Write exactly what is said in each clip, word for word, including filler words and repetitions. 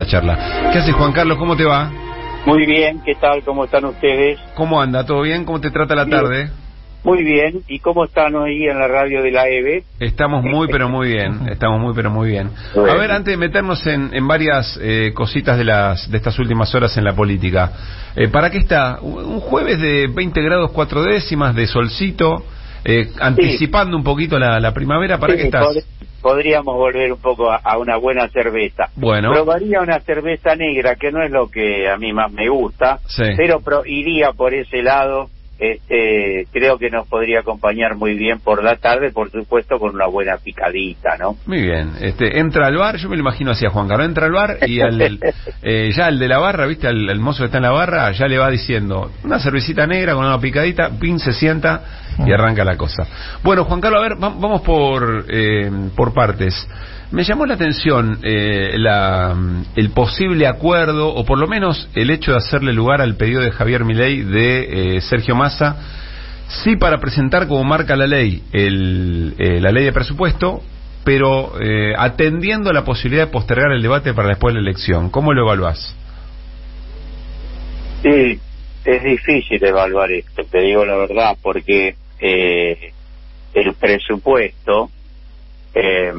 charla. ¿Qué haces, Juan Carlos? ¿Cómo te va? Muy bien, ¿qué tal? ¿Cómo están ustedes? ¿Cómo anda? ¿Todo bien? ¿Cómo te trata la Bien. tarde? Muy bien, ¿y cómo están hoy en la radio de la E B? Estamos muy pero muy bien, estamos muy pero muy bien. Bueno. A ver, antes de meternos en, en varias eh, cositas de las de estas últimas horas en la política, eh, ¿para qué está? Un jueves de veinte grados cuatro décimas, de solcito, eh, anticipando sí. un poquito la, la primavera, ¿para sí, qué estás? Pod podríamos volver un poco a, a una buena cerveza. Bueno. Probaría una cerveza negra, que no es lo que a mí más me gusta, sí. pero pro iría por ese lado. Este, creo que nos podría acompañar muy bien por la tarde, por supuesto, con una buena picadita, ¿no? Muy bien. Este, entra al bar, yo me lo imagino así a Juan Carlos, entra al bar y al, eh, ya el de la barra, ¿viste? Al, al mozo que está en la barra, ya le va diciendo una cervecita negra con una picadita, pin, se sienta y arranca la cosa. Bueno, Juan Carlos, a ver, vamos por, eh, por partes. Me llamó la atención eh, la, el posible acuerdo, o por lo menos el hecho de hacerle lugar al pedido de Javier Milei de eh, Sergio Massa, sí para presentar como marca la ley, el, eh, la ley de presupuesto, pero eh, atendiendo la posibilidad de postergar el debate para después de la elección. ¿Cómo lo evaluás? Sí, es difícil evaluar esto, te digo la verdad, porque eh, el presupuesto... Eh,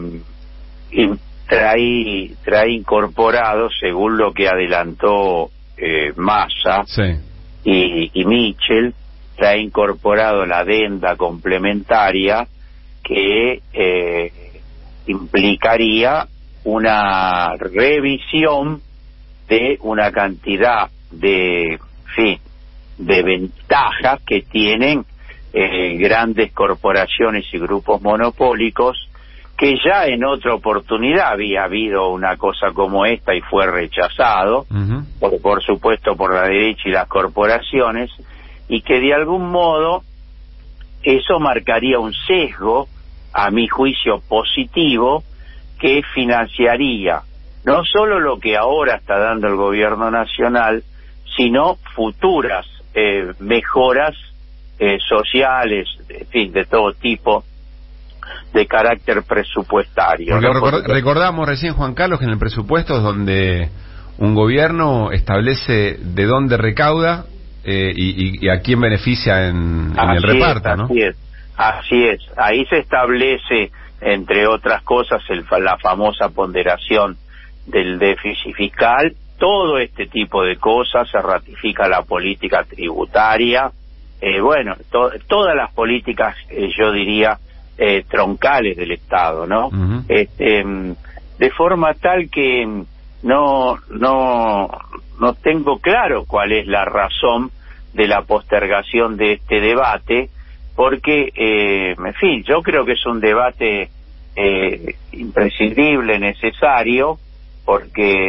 y trae, trae incorporado, según lo que adelantó eh, Massa sí. y, y Michel, trae incorporado la adenda complementaria que eh, implicaría una revisión de una cantidad de, sí, de ventajas que tienen eh, grandes corporaciones y grupos monopólicos, que ya en otra oportunidad había habido una cosa como esta y fue rechazado, uh-huh. por, por supuesto por la derecha y las corporaciones, y que de algún modo eso marcaría un sesgo, a mi juicio positivo, que financiaría no solo lo que ahora está dando el gobierno nacional, sino futuras eh, mejoras eh, sociales, en fin, de todo tipo, de carácter presupuestario. Porque ¿no? record Porque... recordamos recién, Juan Carlos, que en el presupuesto es donde un gobierno establece de dónde recauda eh, y, y, y a quién beneficia en, en el reparto, es, ¿no? Así es, así es. Ahí se establece, entre otras cosas, el, la famosa ponderación del déficit fiscal. Todo este tipo de cosas, se ratifica la política tributaria. Eh, bueno, to todas las políticas, eh, yo diría, Eh, troncales del Estado, ¿no? Uh-huh. este, de forma tal que no no no tengo claro cuál es la razón de la postergación de este debate, porque eh, en fin, yo creo que es un debate eh, imprescindible, necesario, porque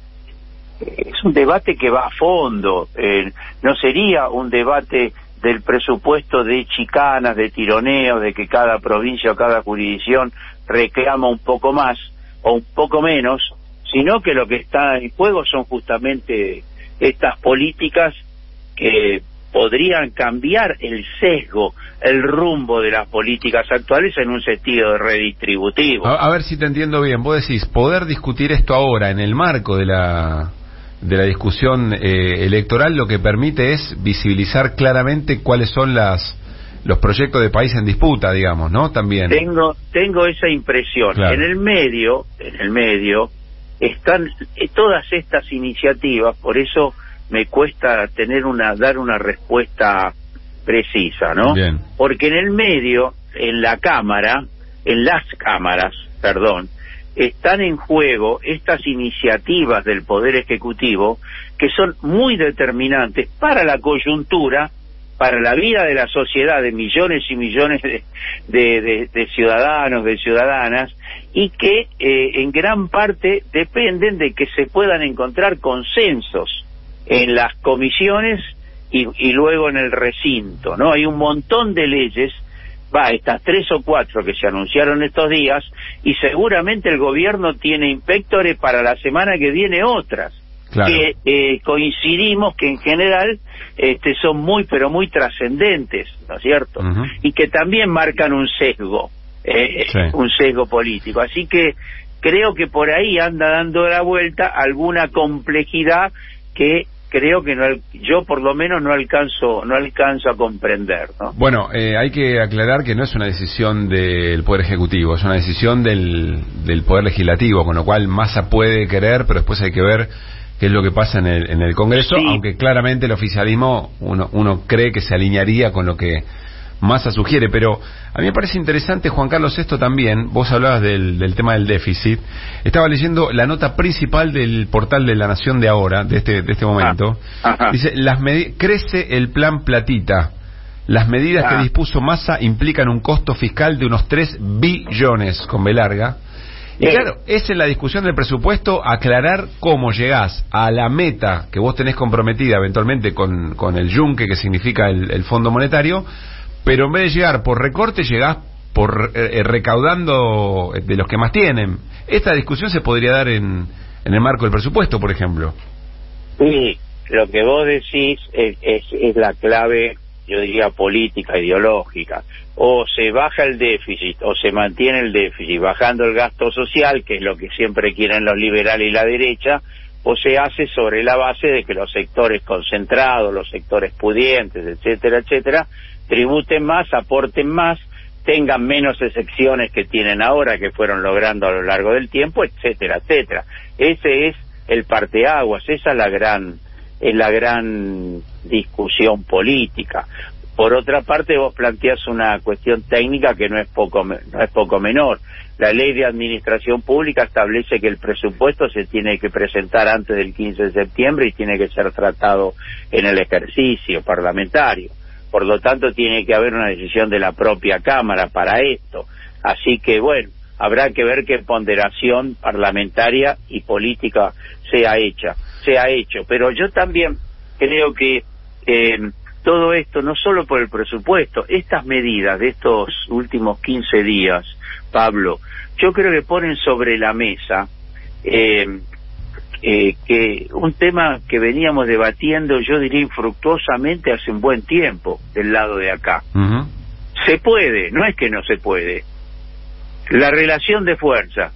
eh, es un debate que va a fondo, eh, no sería un debate del presupuesto de chicanas, de tironeos, de que cada provincia o cada jurisdicción reclama un poco más o un poco menos, sino que lo que está en juego son justamente estas políticas que podrían cambiar el sesgo, el rumbo de las políticas actuales en un sentido redistributivo. A, a ver si te entiendo bien. Vos decís, poder discutir esto ahora en el marco de la... de la discusión eh, electoral, lo que permite es visibilizar claramente cuáles son las los proyectos de país en disputa, digamos, ¿no? También tengo tengo esa impresión. Claro. En el medio, en el medio están eh, todas estas iniciativas, por eso me cuesta tener una dar una respuesta precisa, ¿no? Bien. Porque en el medio, en la cámara, en las cámaras, perdón, están en juego estas iniciativas del Poder Ejecutivo que son muy determinantes para la coyuntura, para la vida de la sociedad de millones y millones de, de, de, de ciudadanos, de ciudadanas, y que eh, en gran parte dependen de que se puedan encontrar consensos en las comisiones y, y luego en el recinto, ¿no? Hay un montón de leyes, va, estas tres o cuatro que se anunciaron estos días, y seguramente el gobierno tiene inspectores para la semana que viene otras, claro. que eh, coincidimos que en general este, son muy, pero muy trascendentes, ¿no es cierto? Uh-huh. Y que también marcan un sesgo, eh, sí. un sesgo político. Así que creo que por ahí anda dando la vuelta alguna complejidad que creo que no, yo por lo menos no alcanzo no alcanzo a comprender, ¿no? Bueno, eh, hay que aclarar que no es una decisión del Poder Ejecutivo, es una decisión del, del Poder Legislativo, con lo cual Massa puede querer, pero después hay que ver qué es lo que pasa en el, en el Congreso, sí. Aunque claramente el oficialismo uno, uno cree que se alinearía con lo que Massa sugiere, pero a mí me parece interesante, Juan Carlos, esto también. Vos hablabas del, del tema del déficit. Estaba leyendo la nota principal del portal de La Nación de ahora, de este de este momento. Ah, dice, las crece el plan Platita. Las medidas ah. que dispuso Massa implican un costo fiscal de unos tres billones, con B larga. Y claro, es en la discusión del presupuesto aclarar cómo llegás a la meta que vos tenés comprometida eventualmente con, con el yunque, que significa el, el Fondo Monetario, pero en vez de llegar por recorte, llegás por eh, recaudando de los que más tienen. Esta discusión se podría dar en, en el marco del presupuesto, por ejemplo. Sí, lo que vos decís es, es, es la clave, yo diría, política, ideológica. O se baja el déficit o se mantiene el déficit bajando el gasto social, que es lo que siempre quieren los liberales y la derecha, o se hace sobre la base de que los sectores concentrados, los sectores pudientes, etcétera, etcétera, tributen más, aporten más, tengan menos excepciones que tienen ahora, que fueron logrando a lo largo del tiempo, etcétera, etcétera. Ese es el parteaguas, esa es la gran, es la gran discusión política. Por otra parte, vos planteás una cuestión técnica que no es poco, no es poco menor. La Ley de Administración Pública establece que el presupuesto se tiene que presentar antes del quince de septiembre y tiene que ser tratado en el ejercicio parlamentario. Por lo tanto, tiene que haber una decisión de la propia Cámara para esto. Así que, bueno, habrá que ver qué ponderación parlamentaria y política sea hecha, sea hecho. Pero yo también creo que eh, todo esto, no solo por el presupuesto, estas medidas de estos últimos quince días, Pablo, yo creo que ponen sobre la mesa eh, eh, que un tema que veníamos debatiendo, yo diría infructuosamente hace un buen tiempo del lado de acá. Uh-huh. Se puede, no es que no se puede. La relación de fuerza,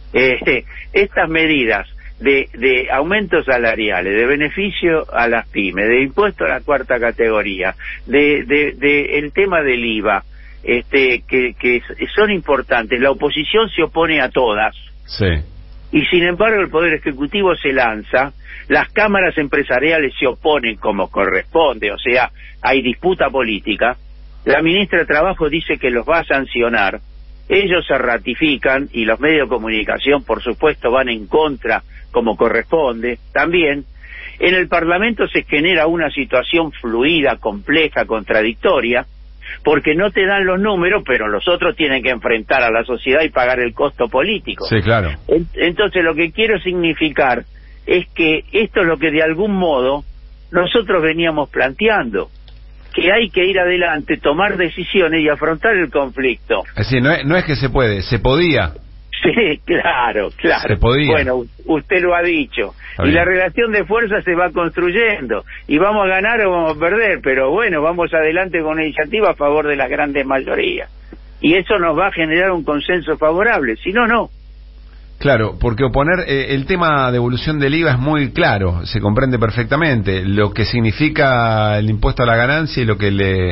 eh, estas medidas de, de aumentos salariales, de beneficio a las pymes, de impuesto a la cuarta categoría, de, de, de el tema del I V A, este, que, que son importantes. La oposición se opone a todas. Sí. Y sin embargo el Poder Ejecutivo se lanza, las cámaras empresariales se oponen como corresponde, o sea, hay disputa política, la ministra de Trabajo dice que los va a sancionar, ellos se ratifican y los medios de comunicación, por supuesto, van en contra como corresponde también. En el Parlamento se genera una situación fluida, compleja, contradictoria, porque no te dan los números, pero los otros tienen que enfrentar a la sociedad y pagar el costo político. Sí, claro. Entonces, lo que quiero significar es que esto es lo que de algún modo nosotros veníamos planteando, que hay que ir adelante, tomar decisiones y afrontar el conflicto. Es decir, no es, no es que se puede, se podía. Sí, claro, claro. Se podía. Bueno, usted lo ha dicho. Y la relación de fuerza se va construyendo. Y vamos a ganar o vamos a perder, pero bueno, vamos adelante con una iniciativa a favor de la grandes mayoría. Y eso nos va a generar un consenso favorable. Si no, no. Claro, porque oponer eh, el tema de devolución del I V A es muy claro, se comprende perfectamente. Lo que significa el impuesto a la ganancia y lo que le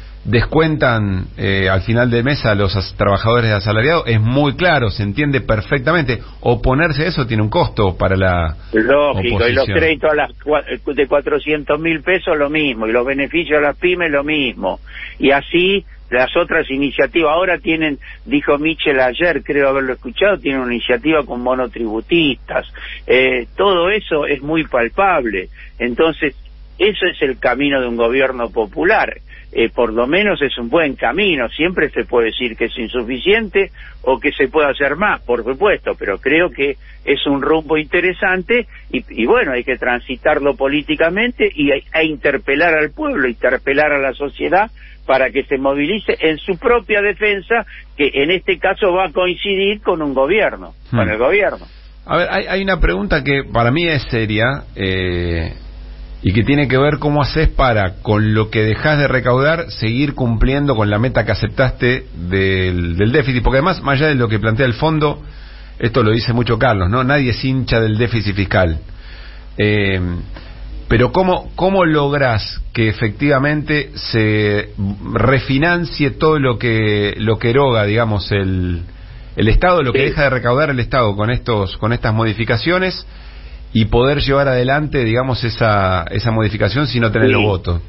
descuentan eh, al final del mes a los as- trabajadores asalariados es muy claro, se entiende perfectamente. Oponerse a eso tiene un costo para la Lógico, oposición. Y los créditos a las cua- de cuatrocientos mil pesos lo mismo, y los beneficios a las pymes lo mismo. Y así las otras iniciativas ahora tienen, dijo Michel ayer, creo haberlo escuchado, tienen una iniciativa con monotributistas. Eh, todo eso es muy palpable. Entonces, eso es el camino de un gobierno popular. Eh, por lo menos es un buen camino. Siempre se puede decir que es insuficiente o que se puede hacer más, por supuesto, pero creo que es un rumbo interesante y, y bueno, hay que transitarlo políticamente y a, a interpelar al pueblo, interpelar a la sociedad para que se movilice en su propia defensa, que en este caso va a coincidir con un gobierno, hmm. con el gobierno. A ver, hay, hay una pregunta que para mí es seria, eh... y que tiene que ver cómo haces para, con lo que dejás de recaudar, seguir cumpliendo con la meta que aceptaste del, del déficit, porque además, más allá de lo que plantea el fondo, esto lo dice mucho Carlos, ¿no? Nadie es hincha del déficit fiscal. Eh, pero ¿cómo, cómo lográs que efectivamente se refinancie todo lo que lo que eroga, digamos, el, el Estado, lo que sí. deja de recaudar el Estado con estos con estas modificaciones y poder llevar adelante, digamos, esa esa modificación sin no tener sí. los votos?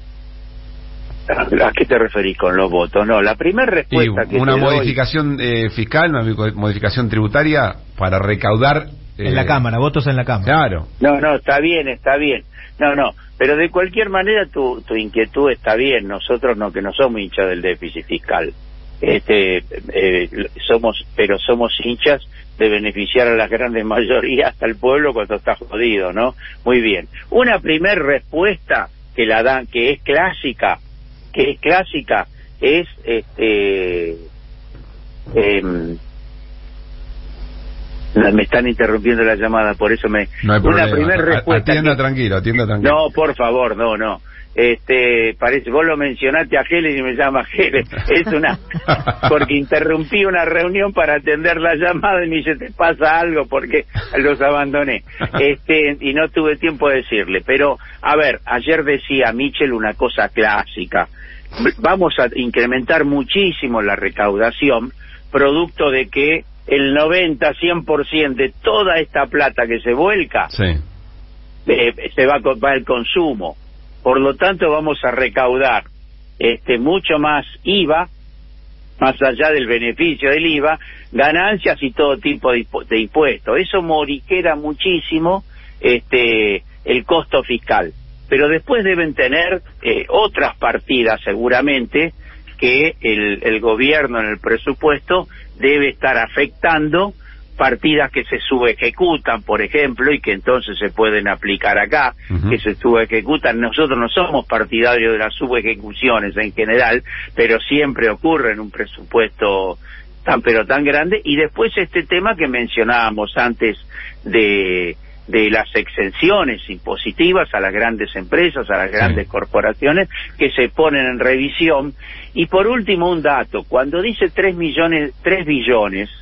¿A qué te referís con los votos? No, la primera respuesta y que una te modificación doy... eh, fiscal, una modificación tributaria para recaudar eh... en la Cámara, votos en la Cámara. Claro. No, no, está bien, está bien. No, no, pero de cualquier manera tu tu inquietud está bien. Nosotros no que no somos hinchas del déficit fiscal. Este eh, somos, pero somos hinchas de beneficiar a las grandes mayorías, hasta el pueblo cuando está jodido, ¿no? Muy bien. Una primer respuesta que la dan, que es clásica, que es clásica, es este eh, me están interrumpiendo la llamada, por eso me no hay una primera respuesta atienda que... tranquilo, atienda tranquilo. No, por favor, no, no. Este, parece, vos lo mencionaste a Geles y me llama Geles. Es una, porque interrumpí una reunión para atender la llamada y me dice, te pasa algo porque los abandoné. Este, y no tuve tiempo de decirle. Pero, a ver, ayer decía Michel una cosa clásica. Vamos a incrementar muchísimo la recaudación, producto de que el noventa, cien por ciento de toda esta plata que se vuelca, sí. eh, se va, va al consumo. Por lo tanto vamos a recaudar este mucho más I V A, más allá del beneficio del I V A, ganancias y todo tipo de, de impuestos. Eso moriquera muchísimo este el costo fiscal. Pero después deben tener eh, otras partidas seguramente que el, el gobierno en el presupuesto debe estar afectando, partidas que se subejecutan, por ejemplo, y que entonces se pueden aplicar acá, uh-huh. que se subejecutan. Nosotros no somos partidarios de las subejecuciones en general, pero siempre ocurre en un presupuesto tan pero tan grande. Y después este tema que mencionábamos antes de de las exenciones impositivas a las grandes empresas, a las grandes sí. corporaciones, que se ponen en revisión. Y por último un dato, cuando dice tres millones, tres billones,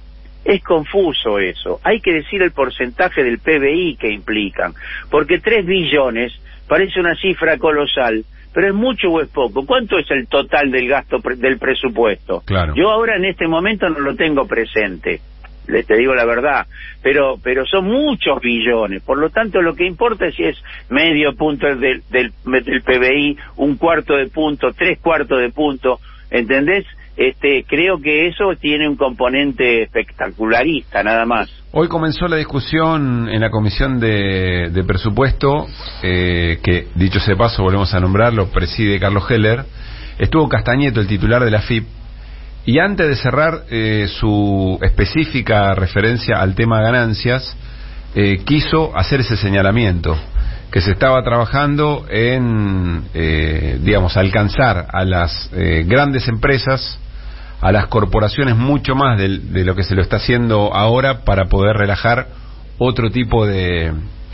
es confuso eso. Hay que decir el porcentaje del P B I que implican, porque tres billones parece una cifra colosal, pero es mucho o es poco. ¿Cuánto es el total del gasto pre- del presupuesto? Claro. Yo ahora en este momento no lo tengo presente, le te digo la verdad, pero pero son muchos billones. Por lo tanto, lo que importa es si es medio punto del, del, del P B I, un cuarto de punto, tres cuartos de punto, ¿entendés? Este, creo que eso tiene un componente espectacularista, nada más. Hoy comenzó la discusión en la Comisión de, de Presupuesto, eh, que, dicho sea de paso, volvemos a nombrarlo, preside Carlos Heller. Estuvo Castañeto, el titular de la F I P, y antes de cerrar eh, su específica referencia al tema ganancias, eh, quiso hacer ese señalamiento, que se estaba trabajando en, eh, digamos, alcanzar a las eh, grandes empresas, a las corporaciones mucho más de, de lo que se lo está haciendo ahora para poder relajar otro tipo de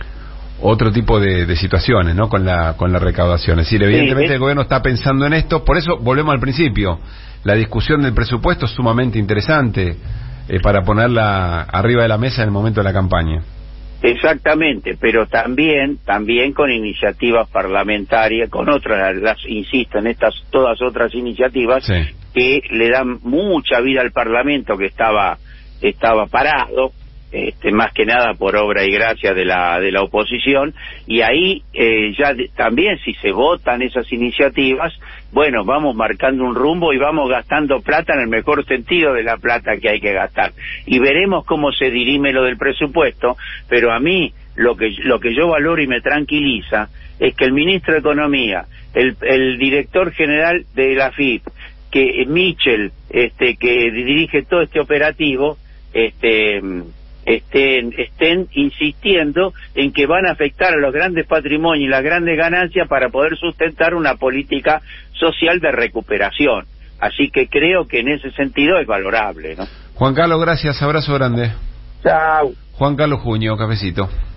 otro tipo de, de situaciones, ¿no? Con la con la recaudación. Es decir, evidentemente sí, es... el gobierno está pensando en esto. Por eso volvemos al principio. La discusión del presupuesto es sumamente interesante eh, para ponerla arriba de la mesa en el momento de la campaña. Exactamente, pero también también con iniciativas parlamentarias, con otras, las insisto en estas todas otras iniciativas sí. que le dan mucha vida al Parlamento, que estaba estaba parado, este, más que nada por obra y gracia de la de la oposición, y ahí eh, ya de, también si se votan esas iniciativas, bueno, vamos marcando un rumbo y vamos gastando plata en el mejor sentido de la plata que hay que gastar, y veremos cómo se dirime lo del presupuesto. Pero a mí lo que lo que yo valoro y me tranquiliza es que el ministro de Economía, el, el director general de la F I P, que Michel, este, que dirige todo este operativo, este estén estén insistiendo en que van a afectar a los grandes patrimonios y las grandes ganancias para poder sustentar una política social de recuperación. Así que creo que en ese sentido es valorable, ¿no? Juan Carlos, gracias, abrazo grande. Chao. Juan Carlos Junio, cafecito.